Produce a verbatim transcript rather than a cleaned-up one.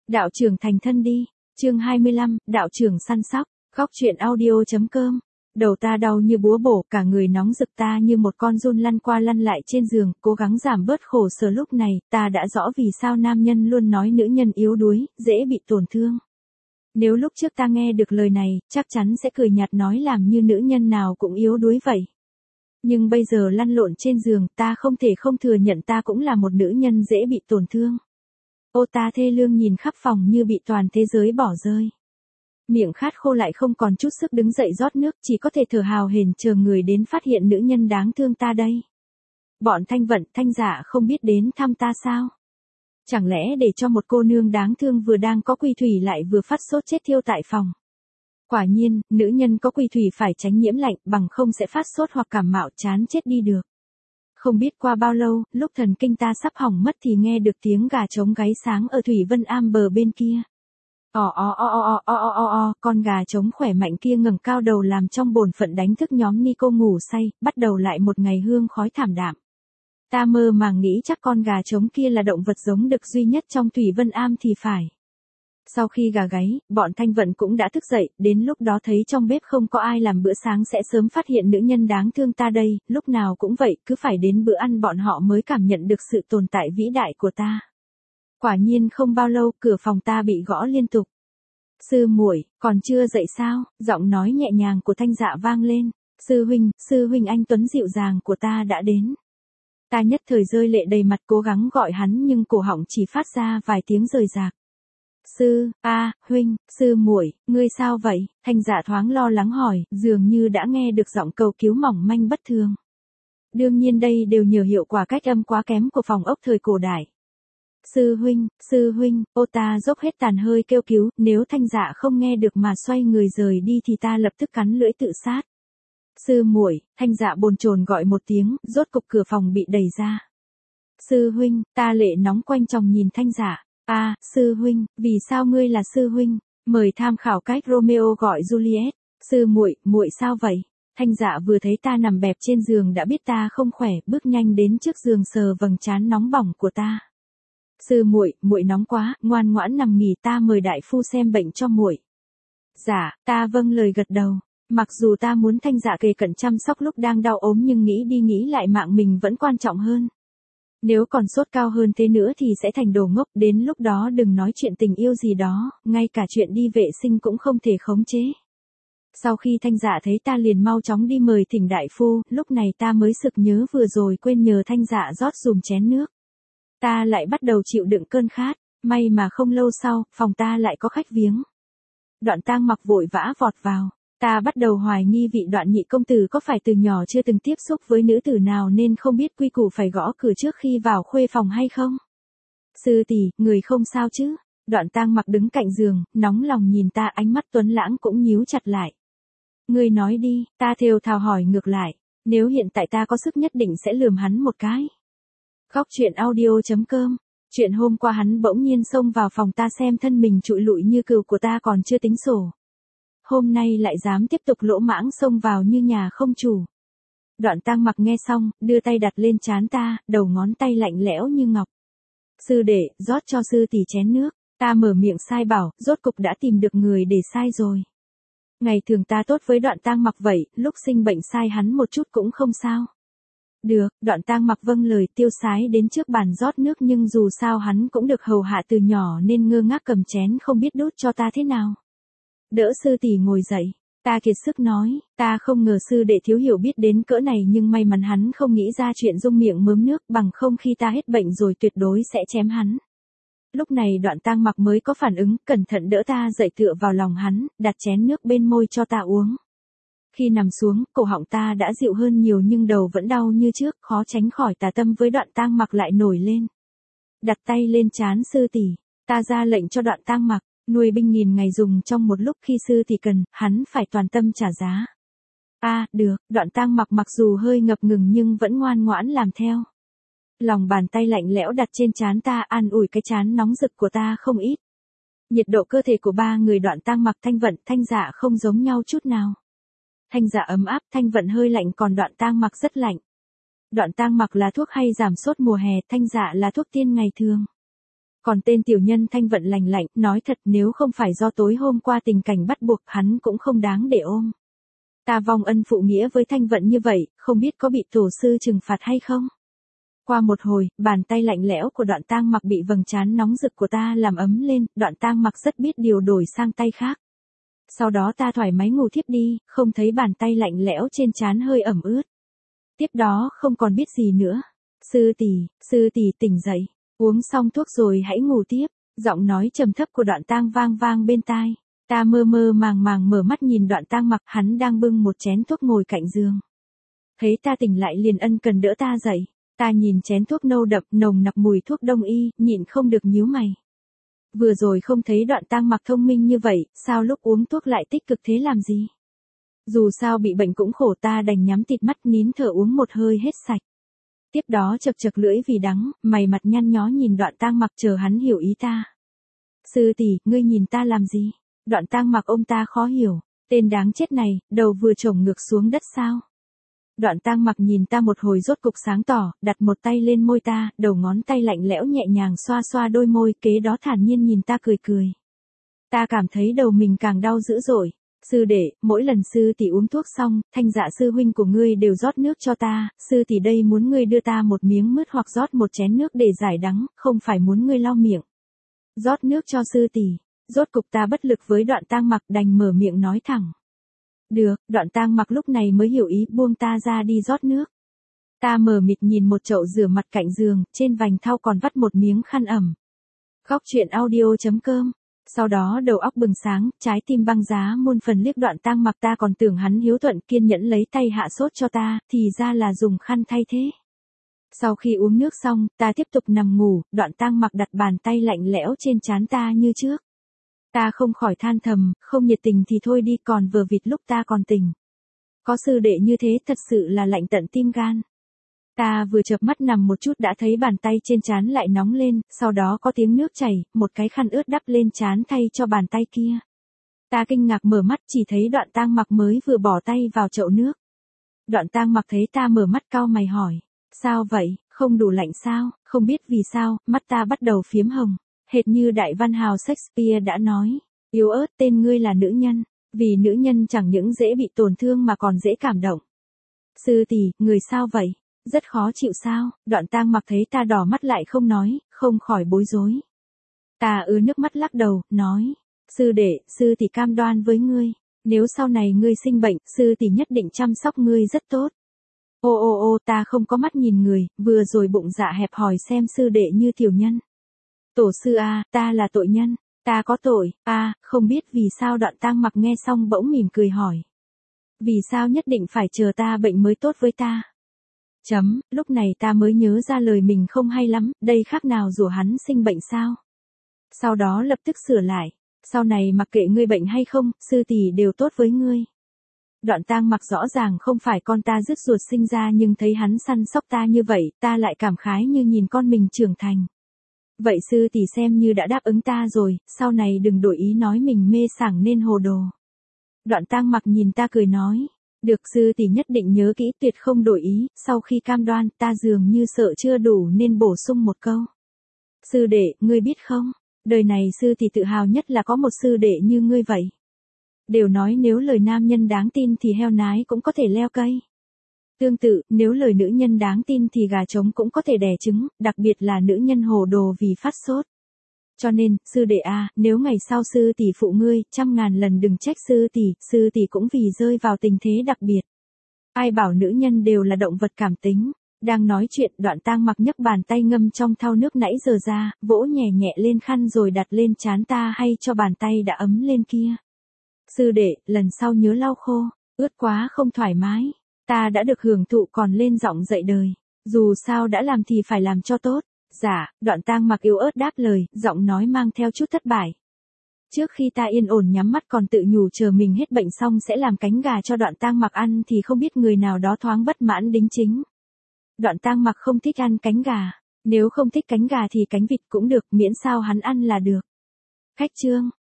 Đạo trưởng thành thân đi. Chương hai mươi lăm, đạo trưởng săn sóc. Góc truyện audio.com. Đầu ta đau như búa bổ, cả người nóng rực, ta như một con giun lăn qua lăn lại trên giường, cố gắng giảm bớt khổ sở. Lúc này, ta đã rõ vì sao nam nhân luôn nói nữ nhân yếu đuối, dễ bị tổn thương. Nếu lúc trước ta nghe được lời này, chắc chắn sẽ cười nhạt nói làm như nữ nhân nào cũng yếu đuối vậy. Nhưng bây giờ lăn lộn trên giường, ta không thể không thừa nhận ta cũng là một nữ nhân dễ bị tổn thương. Ô ta thê lương nhìn khắp phòng như bị toàn thế giới bỏ rơi. Miệng khát khô lại không còn chút sức đứng dậy rót nước, chỉ có thể thở hào hển chờ người đến phát hiện nữ nhân đáng thương ta đây. Bọn Thanh Vận, Thanh Dạ không biết đến thăm ta sao? Chẳng lẽ để cho một cô nương đáng thương vừa đang có quy thủy lại vừa phát sốt chết thiêu tại phòng? Quả nhiên, nữ nhân có quy thủy phải tránh nhiễm lạnh, bằng không sẽ phát sốt hoặc cảm mạo chán chết đi được. Không biết qua bao lâu, lúc thần kinh ta sắp hỏng mất thì nghe được tiếng gà trống gáy sáng ở Thủy Vân Am bờ bên kia. Ò o o o o o o o, con gà trống khỏe mạnh kia ngẩng cao đầu làm trong bổn phận đánh thức nhóm Nico ngủ say, bắt đầu lại một ngày hương khói thảm đạm. Ta mơ màng nghĩ chắc con gà trống kia là động vật giống đực duy nhất trong Thủy Vân Am thì phải. Sau khi gà gáy, bọn Thanh Vận cũng đã thức dậy, đến lúc đó thấy trong bếp không có ai làm bữa sáng sẽ sớm phát hiện nữ nhân đáng thương ta đây, lúc nào cũng vậy, cứ phải đến bữa ăn bọn họ mới cảm nhận được sự tồn tại vĩ đại của ta. Quả nhiên không bao lâu, cửa phòng ta bị gõ liên tục. Sư muội, còn chưa dậy sao? Giọng nói nhẹ nhàng của Thanh Dạ vang lên. Sư huynh, sư huynh anh tuấn dịu dàng của ta đã đến. Ta nhất thời rơi lệ đầy mặt cố gắng gọi hắn nhưng cổ họng chỉ phát ra vài tiếng rời rạc. Sư, a, huynh, sư muội, ngươi sao vậy? Thanh Dạ thoáng lo lắng hỏi, dường như đã nghe được giọng cầu cứu mỏng manh bất thường. Đương nhiên đây đều nhờ hiệu quả cách âm quá kém của phòng ốc thời cổ đại. Sư huynh, sư huynh, ô ta dốc hết tàn hơi kêu cứu, nếu Thanh Dạ không nghe được mà xoay người rời đi thì ta lập tức cắn lưỡi tự sát. Sư muội, Thanh Dạ bồn chồn gọi một tiếng, rốt cục cửa phòng bị đẩy ra. Sư huynh, ta lệ nóng quanh chồng nhìn Thanh Dạ. A, à, sư huynh, vì sao ngươi là sư huynh? Mời tham khảo cách Romeo gọi Juliet. Sư muội, muội sao vậy? Thanh Dạ vừa thấy ta nằm bẹp trên giường đã biết ta không khỏe, bước nhanh đến trước giường sờ vầng trán nóng bỏng của ta. Sư muội, muội nóng quá, ngoan ngoãn nằm nghỉ, ta mời đại phu xem bệnh cho muội. Dạ, ta vâng lời gật đầu. Mặc dù ta muốn Thanh Dạ kề cận chăm sóc lúc đang đau ốm nhưng nghĩ đi nghĩ lại mạng mình vẫn quan trọng hơn. Nếu còn sốt cao hơn thế nữa thì sẽ thành đồ ngốc, đến lúc đó đừng nói chuyện tình yêu gì đó, ngay cả chuyện đi vệ sinh cũng không thể khống chế. Sau khi Thanh Dạ thấy ta liền mau chóng đi mời thỉnh đại phu, lúc này ta mới sực nhớ vừa rồi quên nhờ Thanh Dạ rót dùm chén nước. Ta lại bắt đầu chịu đựng cơn khát, may mà không lâu sau, phòng ta lại có khách viếng. Đoạn Tang Mặc vội vã vọt vào. Ta bắt đầu hoài nghi vị Đoạn nhị công tử có phải từ nhỏ chưa từng tiếp xúc với nữ tử nào nên không biết quy củ phải gõ cửa trước khi vào khuê phòng hay không. Sư tỷ, người không sao chứ? Đoạn Tang Mặc đứng cạnh giường, nóng lòng nhìn ta, ánh mắt tuấn lãng cũng nhíu chặt lại. Ngươi nói đi, ta thều thào hỏi ngược lại, nếu hiện tại ta có sức nhất định sẽ lườm hắn một cái. Góc truyện audio.com. Chuyện hôm qua hắn bỗng nhiên xông vào phòng ta xem thân mình trụi lụi như cừu của ta còn chưa tính sổ. Hôm nay lại dám tiếp tục lỗ mãng xông vào như nhà không chủ. Đoạn Tang Mặc nghe xong, đưa tay đặt lên trán ta, đầu ngón tay lạnh lẽo như ngọc. Sư đệ, rót cho sư tỷ chén nước. Ta mở miệng sai bảo, rốt cục đã tìm được người để sai rồi. Ngày thường ta tốt với Đoạn Tang Mặc vậy, lúc sinh bệnh sai hắn một chút cũng không sao. Được, Đoạn Tang Mặc vâng lời tiêu sái đến trước bàn rót nước nhưng dù sao hắn cũng được hầu hạ từ nhỏ nên ngơ ngác cầm chén không biết đút cho ta thế nào. Đỡ sư tỷ ngồi dậy, ta kiệt sức nói, ta không ngờ sư đệ thiếu hiểu biết đến cỡ này nhưng may mắn hắn không nghĩ ra chuyện dung miệng mớm nước bằng không khi ta hết bệnh rồi tuyệt đối sẽ chém hắn. Lúc này Đoạn Tang Mặc mới có phản ứng, cẩn thận đỡ ta dậy tựa vào lòng hắn, đặt chén nước bên môi cho ta uống. Khi nằm xuống, cổ họng ta đã dịu hơn nhiều nhưng đầu vẫn đau như trước, khó tránh khỏi tà tâm với Đoạn Tang Mặc lại nổi lên. Đặt tay lên trán sư tỷ, ta ra lệnh cho Đoạn Tang Mặc, nuôi binh nghìn ngày dùng trong một lúc, khi sư tỷ cần, hắn phải toàn tâm trả giá. A, à, được, Đoạn Tang Mặc mặc dù hơi ngập ngừng nhưng vẫn ngoan ngoãn làm theo. Lòng bàn tay lạnh lẽo đặt trên trán ta an ủi cái trán nóng rực của ta không ít. Nhiệt độ cơ thể của ba người Đoạn Tang Mặc, Thanh Vận, Thanh Dạ không giống nhau chút nào. Thanh Dạ ấm áp, Thanh Vận hơi lạnh, còn Đoạn Tang Mặc rất lạnh. Đoạn Tang Mặc là thuốc hay giảm sốt mùa hè, Thanh Dạ là thuốc tiên ngày thường. Còn tên tiểu nhân Thanh Vận lành lạnh, nói thật nếu không phải do tối hôm qua tình cảnh bắt buộc hắn cũng không đáng để ôm. Ta vong ân phụ nghĩa với Thanh Vận như vậy, không biết có bị tổ sư trừng phạt hay không? Qua một hồi, bàn tay lạnh lẽo của Đoạn Tang Mặc bị vầng trán nóng rực của ta làm ấm lên, Đoạn Tang Mặc rất biết điều đổi sang tay khác. Sau đó ta thoải mái ngủ thiếp đi, không thấy bàn tay lạnh lẽo trên trán hơi ẩm ướt. Tiếp đó không còn biết gì nữa. Sư tỷ, sư tỷ tỉnh dậy, uống xong thuốc rồi hãy ngủ tiếp. Giọng nói trầm thấp của Đoạn Tang vang vang bên tai. Ta mơ mơ màng màng mở mắt nhìn Đoạn Tang Mặc, hắn đang bưng một chén thuốc ngồi cạnh giường. Thấy ta tỉnh lại liền ân cần đỡ ta dậy. Ta nhìn chén thuốc nâu đậm nồng nặc mùi thuốc đông y, nhịn không được nhíu mày. Vừa rồi không thấy Đoạn Tang Mặc thông minh như vậy, sao lúc uống thuốc lại tích cực thế làm gì? Dù sao bị bệnh cũng khổ, ta đành nhắm tịt mắt nín thở uống một hơi hết sạch. Tiếp đó chật chật lưỡi vì đắng, mày mặt nhăn nhó nhìn Đoạn Tang Mặc chờ hắn hiểu ý ta. Sư tỷ, ngươi nhìn ta làm gì? Đoạn Tang Mặc ôm ta khó hiểu. Tên đáng chết này, đầu vừa chổng ngược xuống đất sao? Đoạn Tang Mặc nhìn ta một hồi rốt cục sáng tỏ, đặt một tay lên môi ta, đầu ngón tay lạnh lẽo nhẹ nhàng xoa xoa đôi môi, kế đó thản nhiên nhìn ta cười cười. Ta cảm thấy đầu mình càng đau dữ dội. Sư đệ, mỗi lần sư tỷ uống thuốc xong, Thanh Dạ sư huynh của ngươi đều rót nước cho ta, sư tỷ đây muốn ngươi đưa ta một miếng mứt hoặc rót một chén nước để giải đắng, không phải muốn ngươi lau miệng. Rót nước cho sư tỷ. Rốt cục ta bất lực với Đoạn Tang Mặc đành mở miệng nói thẳng. Được, Đoạn Tang Mặc lúc này mới hiểu ý, buông ta ra đi rót nước. Ta mờ mịt nhìn một chậu rửa mặt cạnh giường, trên vành thau còn vắt một miếng khăn ẩm. Góc truyện audio chấm com. Sau đó đầu óc bừng sáng, trái tim băng giá muôn phần liếc Đoạn Tang Mặc, ta còn tưởng hắn hiếu thuận kiên nhẫn lấy tay hạ sốt cho ta, thì ra là dùng khăn thay thế. Sau khi uống nước xong, ta tiếp tục nằm ngủ, Đoạn Tang Mặc đặt bàn tay lạnh lẽo trên trán ta như trước. Ta không khỏi than thầm, không nhiệt tình thì thôi đi, còn vừa vịt lúc ta còn tỉnh. Có sư đệ như thế thật sự là lạnh tận tim gan. Ta vừa chợp mắt nằm một chút đã thấy bàn tay trên trán lại nóng lên, sau đó có tiếng nước chảy, một cái khăn ướt đắp lên trán thay cho bàn tay kia. Ta kinh ngạc mở mắt chỉ thấy Đoạn Tang Mặc mới vừa bỏ tay vào chậu nước. Đoạn Tang Mặc thấy ta mở mắt cau mày hỏi, sao vậy, không đủ lạnh sao? Không biết vì sao, mắt ta bắt đầu phiếm hồng. Hệt như đại văn hào Shakespeare đã nói, yếu ớt tên ngươi là nữ nhân, vì nữ nhân chẳng những dễ bị tổn thương mà còn dễ cảm động. Sư tỷ, người sao vậy? Rất khó chịu sao? Đoạn Tang Mặc thấy ta đỏ mắt lại không nói, không khỏi bối rối. Ta ứa nước mắt lắc đầu, nói, sư đệ, sư tỷ cam đoan với ngươi, nếu sau này ngươi sinh bệnh, sư tỷ nhất định chăm sóc ngươi rất tốt. Ô ô ô, ta không có mắt nhìn người, vừa rồi bụng dạ hẹp hòi xem sư đệ như tiểu nhân. Tổ sư a, ta là tội nhân, ta có tội, a, không biết vì sao. Đoạn Tang Mặc nghe xong bỗng mỉm cười hỏi. Vì sao nhất định phải chờ ta bệnh mới tốt với ta? Chấm, lúc này ta mới nhớ ra lời mình không hay lắm, đây khác nào rủa hắn sinh bệnh sao? Sau đó lập tức sửa lại, sau này mặc kệ ngươi bệnh hay không, sư tỷ đều tốt với ngươi. Đoạn Tang Mặc rõ ràng không phải con ta rứt ruột sinh ra, nhưng thấy hắn săn sóc ta như vậy, ta lại cảm khái như nhìn con mình trưởng thành. Vậy sư tỷ xem như đã đáp ứng ta rồi, sau này đừng đổi ý nói mình mê sảng nên hồ đồ. Đoạn Tang Mặc nhìn ta cười nói, được, sư tỷ nhất định nhớ kỹ, tuyệt không đổi ý. Sau khi cam đoan, ta dường như sợ chưa đủ nên bổ sung một câu. Sư đệ, ngươi biết không, đời này sư tỷ tự hào nhất là có một sư đệ như ngươi vậy. Đều nói nếu lời nam nhân đáng tin thì heo nái cũng có thể leo cây. Tương tự, nếu lời nữ nhân đáng tin thì gà trống cũng có thể đẻ trứng, đặc biệt là nữ nhân hồ đồ vì phát sốt. Cho nên, sư đệ a, nếu ngày sau sư tỷ phụ ngươi, trăm ngàn lần đừng trách sư tỷ, sư tỷ cũng vì rơi vào tình thế đặc biệt. Ai bảo nữ nhân đều là động vật cảm tính. Đang nói chuyện, Đoạn Tang Mặc nhấc bàn tay ngâm trong thau nước nãy giờ ra, vỗ nhẹ nhẹ lên khăn rồi đặt lên trán ta hay cho bàn tay đã ấm lên kia. Sư đệ, lần sau nhớ lau khô, ướt quá không thoải mái. Ta đã được hưởng thụ còn lên giọng dạy đời. Dù sao đã làm thì phải làm cho tốt. Dạ, Đoạn Tang Mặc yếu ớt đáp lời, giọng nói mang theo chút thất bại. Trước khi ta yên ổn nhắm mắt còn tự nhủ chờ mình hết bệnh xong sẽ làm cánh gà cho Đoạn Tang Mặc ăn thì không biết người nào đó thoáng bất mãn đính chính. Đoạn Tang Mặc không thích ăn cánh gà. Nếu không thích cánh gà thì cánh vịt cũng được, miễn sao hắn ăn là được. Khách chương.